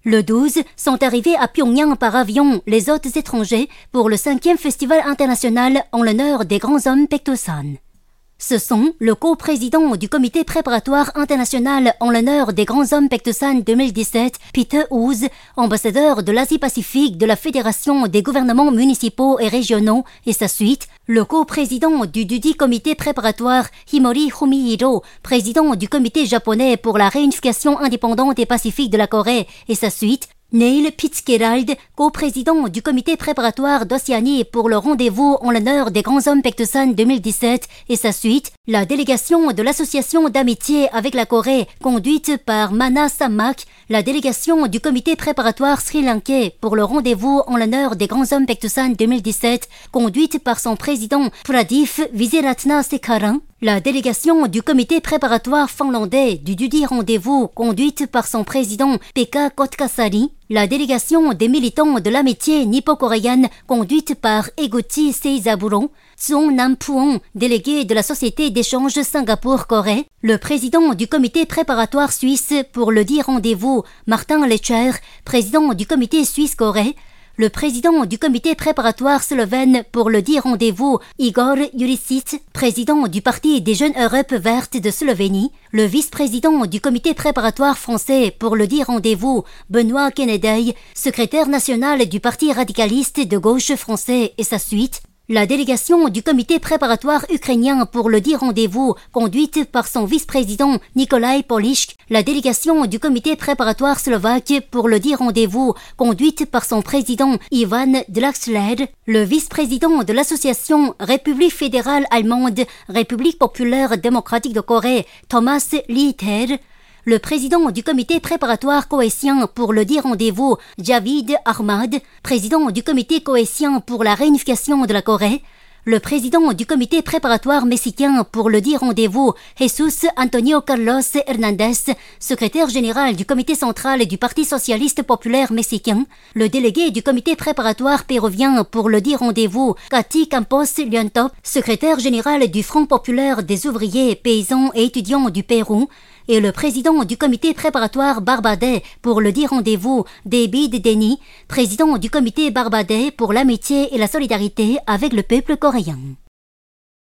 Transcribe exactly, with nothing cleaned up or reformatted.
Le douze, sont arrivés à Pyongyang par avion les hôtes étrangers pour le cinquième festival international en l'honneur des grands hommes Paektusan. Ce sont le co-président du comité préparatoire international en l'honneur des grands hommes Paektusan deux mille dix-sept, Peter Ouz, ambassadeur de l'Asie-Pacifique de la Fédération des gouvernements municipaux et régionaux, et sa suite, le co-président du dudit comité préparatoire Himori Fumihiro, président du comité japonais pour la réunification indépendante et pacifique de la Corée, et sa suite, Neil Fitzgerald, co-président du comité préparatoire d'Océanie pour le rendez-vous en l'honneur des grands hommes Paektusan deux mille dix-sept et sa suite, la délégation de l'association d'amitié avec la Corée conduite par Mana Sammak, la délégation du comité préparatoire sri-lankais pour le rendez-vous en l'honneur des grands hommes Paektusan deux mille dix-sept conduite par son président Pradip Viziratna Sekaran, la délégation du comité préparatoire finlandais du dudit rendez-vous conduite par son président Pekka Kotkasari, la délégation des militants de l'amitié nippo-coréenne conduite par Eguchi Seizaburo, Son Nam-puon, délégué de la Société d'échange Singapour-Corée, le président du comité préparatoire suisse pour le dit rendez-vous Martin Lecher, président du comité suisse-Corée, le président du comité préparatoire slovène pour le dit rendez-vous Igor Jurisic, président du Parti des Jeunes Europe Verte de Slovénie, le vice-président du comité préparatoire français pour le dit rendez-vous Benoît Kennedy, secrétaire national du Parti radicaliste de gauche français et sa suite, la délégation du comité préparatoire ukrainien pour le dit rendez-vous, conduite par son vice-président Nikolai Polishk, la délégation du comité préparatoire slovaque pour le dit rendez-vous, conduite par son président Ivan Draxler, le vice-président de l'association République fédérale allemande, République populaire démocratique de Corée, Thomas Liether, le président du comité préparatoire cohésien pour le dit rendez-vous, Javid Ahmad, président du comité cohésien pour la réunification de la Corée, le président du comité préparatoire mexicain pour le dit rendez-vous, Jesus Antonio Carlos Hernandez, secrétaire général du comité central du Parti socialiste populaire mexicain, le délégué du comité préparatoire péruvien pour le dit rendez-vous, Cathy Campos Liantop, secrétaire général du Front populaire des ouvriers, paysans et étudiants du Pérou, et le président du comité préparatoire barbadais pour le dit rendez-vous, David Denny, président du comité barbadais pour l'amitié et la solidarité avec le peuple coréen.